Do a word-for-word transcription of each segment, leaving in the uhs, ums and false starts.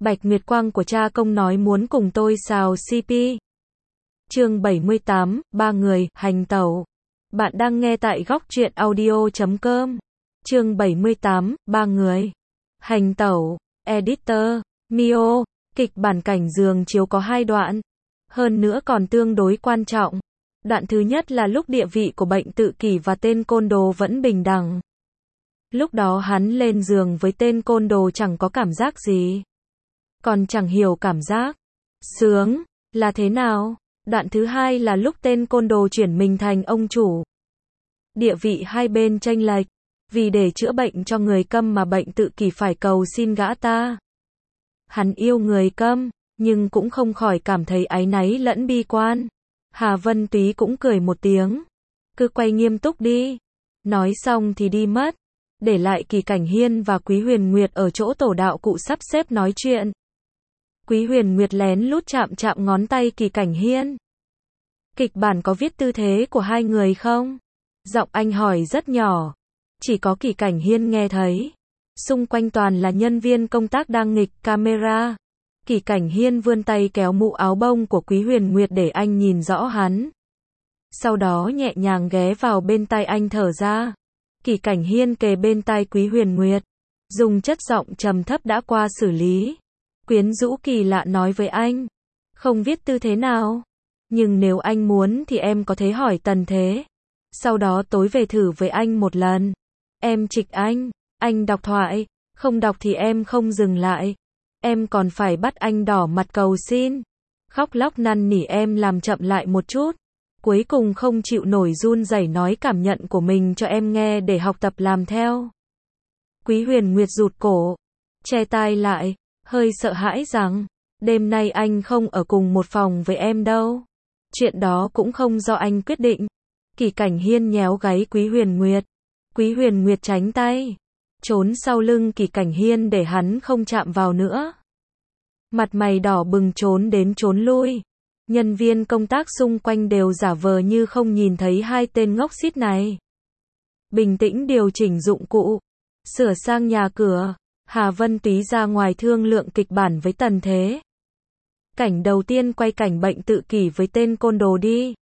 Bạch Nguyệt Quang của cha công nói muốn cùng tôi xào xê pê. Chương bảy mươi tám, ba người, hành tẩu. Bạn đang nghe tại góc truyện audio chấm com. Chương bảy mươi tám, ba người, hành tẩu. Editor, Mio. Kịch bản cảnh giường chiếu có hai đoạn. Hơn nữa còn tương đối quan trọng. Đoạn thứ nhất là lúc địa vị của bệnh tự kỷ và tên côn đồ vẫn bình đẳng. Lúc đó hắn lên giường với tên côn đồ chẳng có cảm giác gì. Còn chẳng hiểu cảm giác sướng là thế nào. Đoạn thứ hai là lúc tên côn đồ chuyển mình thành ông chủ. Địa vị hai bên chênh lệch. Vì để chữa bệnh cho người câm mà bệnh tự kỷ phải cầu xin gã ta. Hắn yêu người câm, nhưng cũng không khỏi cảm thấy áy náy lẫn bi quan. Hà Vân Túy cũng cười một tiếng. Cứ quay nghiêm túc đi. Nói xong thì đi mất. Để lại Kỳ Cảnh Hiên và Quý Huyền Nguyệt ở chỗ tổ đạo cụ sắp xếp nói chuyện. Quý Huyền Nguyệt lén lút chạm chạm ngón tay Kỳ Cảnh Hiên. Kịch bản có viết tư thế của hai người không? Giọng anh hỏi rất nhỏ. Chỉ có Kỳ Cảnh Hiên nghe thấy. Xung quanh toàn là nhân viên công tác đang nghịch camera. Kỳ Cảnh Hiên vươn tay kéo mũ áo bông của Quý Huyền Nguyệt để anh nhìn rõ hắn. Sau đó nhẹ nhàng ghé vào bên tai anh thở ra. Kỳ Cảnh Hiên kề bên tai Quý Huyền Nguyệt. Dùng chất giọng trầm thấp đã qua xử lý. Quyến rũ kỳ lạ nói với anh. Không viết tư thế nào. Nhưng nếu anh muốn thì em có thể hỏi Tần Thế. Sau đó tối về thử với anh một lần. Em trịch anh. Anh đọc thoại. Không đọc thì em không dừng lại. Em còn phải bắt anh đỏ mặt cầu xin. Khóc lóc năn nỉ em làm chậm lại một chút. Cuối cùng không chịu nổi run rẩy nói cảm nhận của mình cho em nghe để học tập làm theo. Quý Huyền Nguyệt rụt cổ. Che tai lại. Hơi sợ hãi rằng. Đêm nay anh không ở cùng một phòng với em đâu. Chuyện đó cũng không do anh quyết định. Kỳ Cảnh Hiên nhéo gáy Quý Huyền Nguyệt. Quý Huyền Nguyệt tránh tay. Trốn sau lưng Kỳ Cảnh Hiên để hắn không chạm vào nữa. Mặt mày đỏ bừng trốn đến trốn lui. Nhân viên công tác xung quanh đều giả vờ như không nhìn thấy hai tên ngốc xít này. Bình tĩnh điều chỉnh dụng cụ. Sửa sang nhà cửa. Hà Vân Túy ra ngoài thương lượng kịch bản với Tần Thế. Cảnh đầu tiên quay cảnh bệnh tự kỷ với tên côn đồ đi.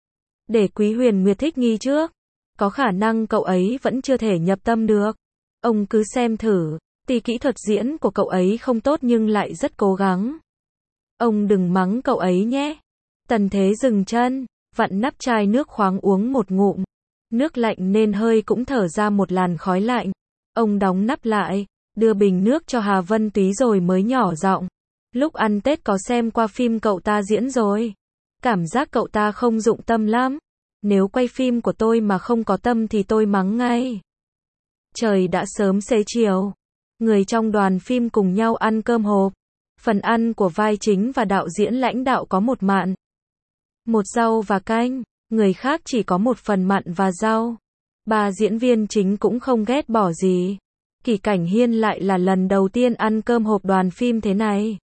Để Quý Huyền Nguyệt thích nghi trước. Có khả năng cậu ấy vẫn chưa thể nhập tâm được. Ông cứ xem thử. Tuy kỹ thuật diễn của cậu ấy không tốt nhưng lại rất cố gắng. Ông đừng mắng cậu ấy nhé. Tần Thế dừng chân, vặn nắp chai nước khoáng uống một ngụm. Nước lạnh nên hơi cũng thở ra một làn khói lạnh. Ông đóng nắp lại, đưa bình nước cho Hà Vân Túy rồi mới nhỏ giọng. Lúc ăn Tết có xem qua phim cậu ta diễn rồi. Cảm giác cậu ta không dụng tâm lắm. Nếu quay phim của tôi mà không có tâm thì tôi mắng ngay. Trời đã sớm xế chiều. Người trong đoàn phim cùng nhau ăn cơm hộp. Phần ăn của vai chính và đạo diễn lãnh đạo có một mặn, một rau và canh. Người khác chỉ có một phần mặn và rau. Ba diễn viên chính cũng không ghét bỏ gì. Kỳ Cảnh Hiên lại là lần đầu tiên ăn cơm hộp đoàn phim thế này.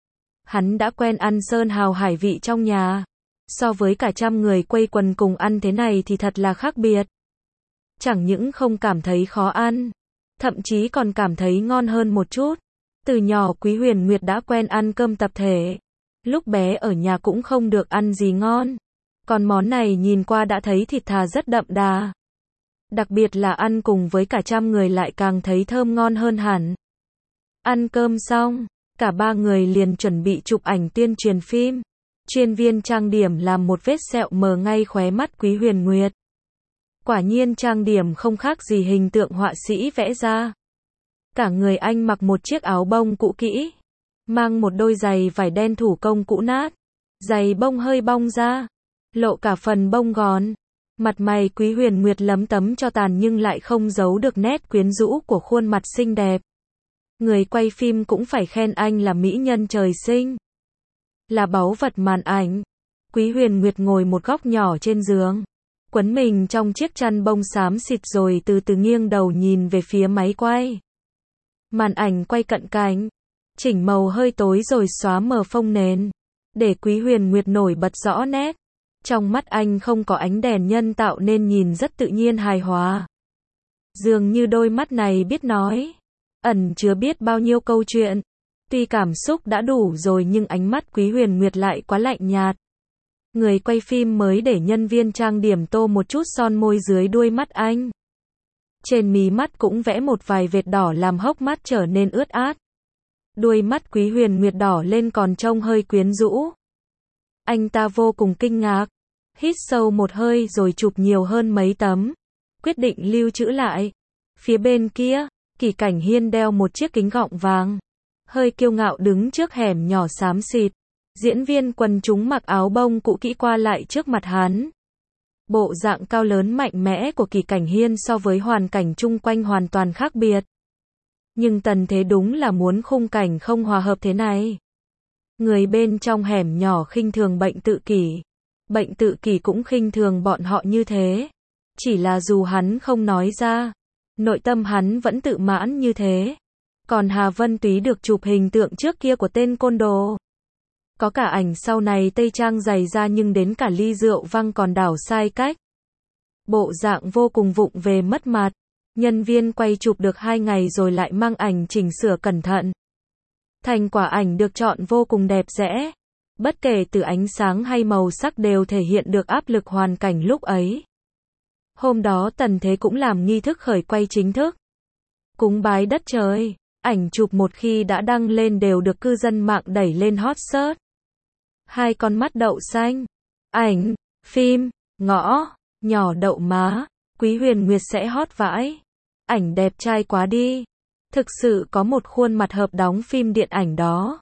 Hắn đã quen ăn sơn hào hải vị trong nhà. So với cả trăm người quây quần cùng ăn thế này thì thật là khác biệt. Chẳng những không cảm thấy khó ăn, thậm chí còn cảm thấy ngon hơn một chút. Từ nhỏ Quý Huyền Nguyệt đã quen ăn cơm tập thể. Lúc bé ở nhà cũng không được ăn gì ngon. Còn món này nhìn qua đã thấy thịt thà rất đậm đà. Đặc biệt là ăn cùng với cả trăm người lại càng thấy thơm ngon hơn hẳn. Ăn cơm xong, cả ba người liền chuẩn bị chụp ảnh tuyên truyền phim. Chuyên viên trang điểm làm một vết sẹo mờ ngay khóe mắt Quý Huyền Nguyệt. Quả nhiên trang điểm không khác gì hình tượng họa sĩ vẽ ra. Cả người anh mặc một chiếc áo bông cũ kỹ. Mang một đôi giày vải đen thủ công cũ nát. Giày bông hơi bong ra. Lộ cả phần bông gòn. Mặt mày Quý Huyền Nguyệt lấm tấm cho tàn nhưng lại không giấu được nét quyến rũ của khuôn mặt xinh đẹp. Người quay phim cũng phải khen anh là mỹ nhân trời sinh. Là báu vật màn ảnh. Quý Huyền Nguyệt ngồi một góc nhỏ trên giường. Quấn mình trong chiếc chăn bông xám xịt rồi từ từ nghiêng đầu nhìn về phía máy quay. Màn ảnh quay cận cảnh. Chỉnh màu hơi tối rồi xóa mờ phông nền. Để Quý Huyền Nguyệt nổi bật rõ nét. Trong mắt anh không có ánh đèn nhân tạo nên nhìn rất tự nhiên hài hòa. Dường như đôi mắt này biết nói. Ẩn chứa biết bao nhiêu câu chuyện. Tuy cảm xúc đã đủ rồi nhưng ánh mắt Quý Huyền Nguyệt lại quá lạnh nhạt. Người quay phim mới để nhân viên trang điểm tô một chút son môi dưới đuôi mắt anh. Trên mí mắt cũng vẽ một vài vệt đỏ làm hốc mắt trở nên ướt át. Đuôi mắt Quý Huyền Nguyệt đỏ lên còn trông hơi quyến rũ. Anh ta vô cùng kinh ngạc. Hít sâu một hơi rồi chụp nhiều hơn mấy tấm. Quyết định lưu trữ lại. Phía bên kia, Kỷ Cảnh Hiên đeo một chiếc kính gọng vàng. Hơi kiêu ngạo đứng trước hẻm nhỏ xám xịt. Diễn viên quần chúng mặc áo bông cũ kỹ qua lại trước mặt hắn. Bộ dạng cao lớn mạnh mẽ của Kỷ Cảnh Hiên so với hoàn cảnh chung quanh hoàn toàn khác biệt. Nhưng Tần Thế đúng là muốn khung cảnh không hòa hợp thế này. Người bên trong hẻm nhỏ khinh thường bệnh tự kỷ. Bệnh tự kỷ cũng khinh thường bọn họ như thế. Chỉ là dù hắn không nói ra, nội tâm hắn vẫn tự mãn như thế. Còn Hà Vân Túy được chụp hình tượng trước kia của tên côn đồ. Có cả ảnh sau này tây trang dày ra nhưng đến cả ly rượu văng còn đảo sai cách. Bộ dạng vô cùng vụng về mất mặt. Nhân viên quay chụp được hai ngày rồi lại mang ảnh chỉnh sửa cẩn thận. Thành quả ảnh được chọn vô cùng đẹp đẽ. Bất kể từ ánh sáng hay màu sắc đều thể hiện được áp lực hoàn cảnh lúc ấy. Hôm đó Tần Thế cũng làm nghi thức khởi quay chính thức. Cúng bái đất trời. Ảnh chụp một khi đã đăng lên đều được cư dân mạng đẩy lên hot search. Hai con mắt đậu xanh. Ảnh, phim, ngõ, nhỏ đậu má. Quý Huyền Nguyệt sẽ hot vãi. Ảnh đẹp trai quá đi. Thực sự có một khuôn mặt hợp đóng phim điện ảnh đó.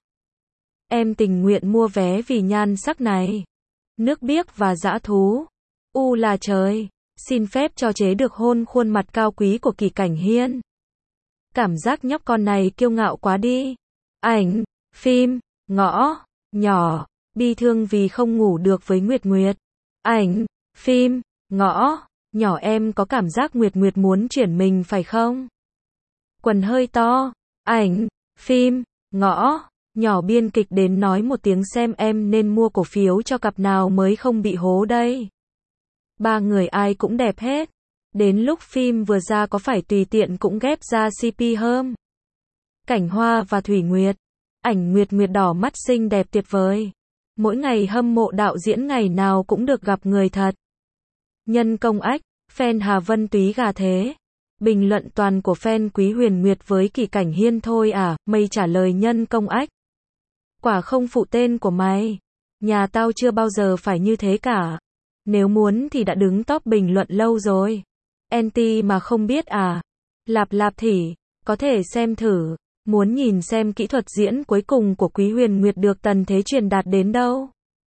Em tình nguyện mua vé vì nhan sắc này. Nước biếc và dã thú. U là trời. Xin phép cho chế được hôn khuôn mặt cao quý của Kỷ Cảnh Hiên. Cảm giác nhóc con này kiêu ngạo quá đi. Ảnh, phim, ngõ, nhỏ, bi thương vì không ngủ được với Nguyệt Nguyệt. Ảnh, phim, ngõ, nhỏ em có cảm giác Nguyệt Nguyệt muốn chuyển mình phải không? Quần hơi to. Ảnh, phim, ngõ, nhỏ biên kịch đến nói một tiếng xem em nên mua cổ phiếu cho cặp nào mới không bị hố đây. Ba người ai cũng đẹp hết. Đến lúc phim vừa ra có phải tùy tiện cũng ghép ra xê pê hơn. Cảnh Hoa và Thủy Nguyệt. Ảnh Nguyệt Nguyệt đỏ mắt xinh đẹp tuyệt vời. Mỗi ngày hâm mộ đạo diễn ngày nào cũng được gặp người thật. Nhân công ách, fan Hà Vân Túy gà thế. Bình luận toàn của fan Quý Huyền Nguyệt với Kỷ Cảnh Hiên thôi à, mây trả lời nhân công ách. Quả không phụ tên của mày. Nhà tao chưa bao giờ phải như thế cả. Nếu muốn thì đã đứng top bình luận lâu rồi. Anti mà không biết à. Lạp lạp thỉ, có thể xem thử. Muốn nhìn xem kỹ thuật diễn cuối cùng của Quý Huyền Nguyệt được Tần Thế truyền đạt đến đâu.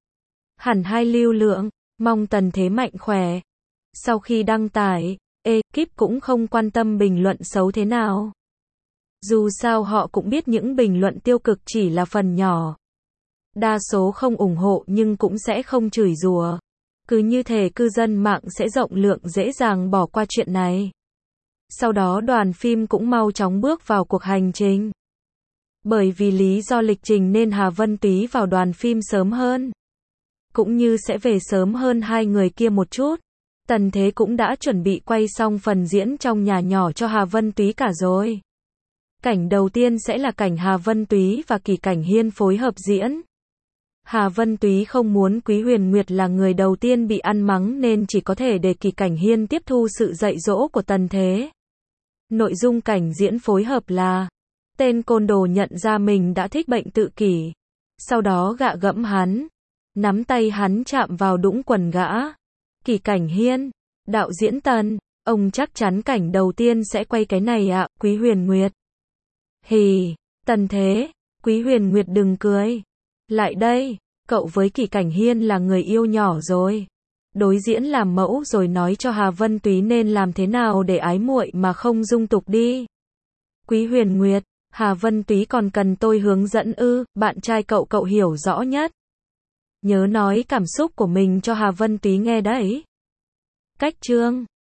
Hẳn hai lưu lượng, mong Tần Thế mạnh khỏe. Sau khi đăng tải, ekip cũng không quan tâm bình luận xấu thế nào. Dù sao họ cũng biết những bình luận tiêu cực chỉ là phần nhỏ. Đa số không ủng hộ nhưng cũng sẽ không chửi rủa. Cứ như thể cư dân mạng sẽ rộng lượng dễ dàng bỏ qua chuyện này. Sau đó đoàn phim cũng mau chóng bước vào cuộc hành trình. Bởi vì lý do lịch trình nên Hà Vân Túy vào đoàn phim sớm hơn. Cũng như sẽ về sớm hơn hai người kia một chút. Tần Thế cũng đã chuẩn bị quay xong phần diễn trong nhà nhỏ cho Hà Vân Túy cả rồi. Cảnh đầu tiên sẽ là cảnh Hà Vân Túy và Kỷ Cảnh Hiên phối hợp diễn. Hà Vân Túy không muốn Quý Huyền Nguyệt là người đầu tiên bị ăn mắng nên chỉ có thể để Kỷ Cảnh Hiên tiếp thu sự dạy dỗ của Tần Thế. Nội dung cảnh diễn phối hợp là tên côn đồ nhận ra mình đã thích bệnh tự kỷ. Sau đó gạ gẫm hắn. Nắm tay hắn chạm vào đũng quần gã. Kỷ Cảnh Hiên, đạo diễn Tần, ông chắc chắn cảnh đầu tiên sẽ quay cái này ạ, Quý Huyền Nguyệt. Hì, Tần Thế, Quý Huyền Nguyệt đừng cười. Lại đây, cậu với Kỷ Cảnh Hiên là người yêu nhỏ rồi. Đối diễn làm mẫu rồi nói cho Hà Vân Túy nên làm thế nào để ái muội mà không dung tục đi. Quý Huyền Nguyệt, Hà Vân Túy còn cần tôi hướng dẫn ư, bạn trai cậu cậu hiểu rõ nhất. Nhớ nói cảm xúc của mình cho Hà Vân Túy nghe đấy. Cách chương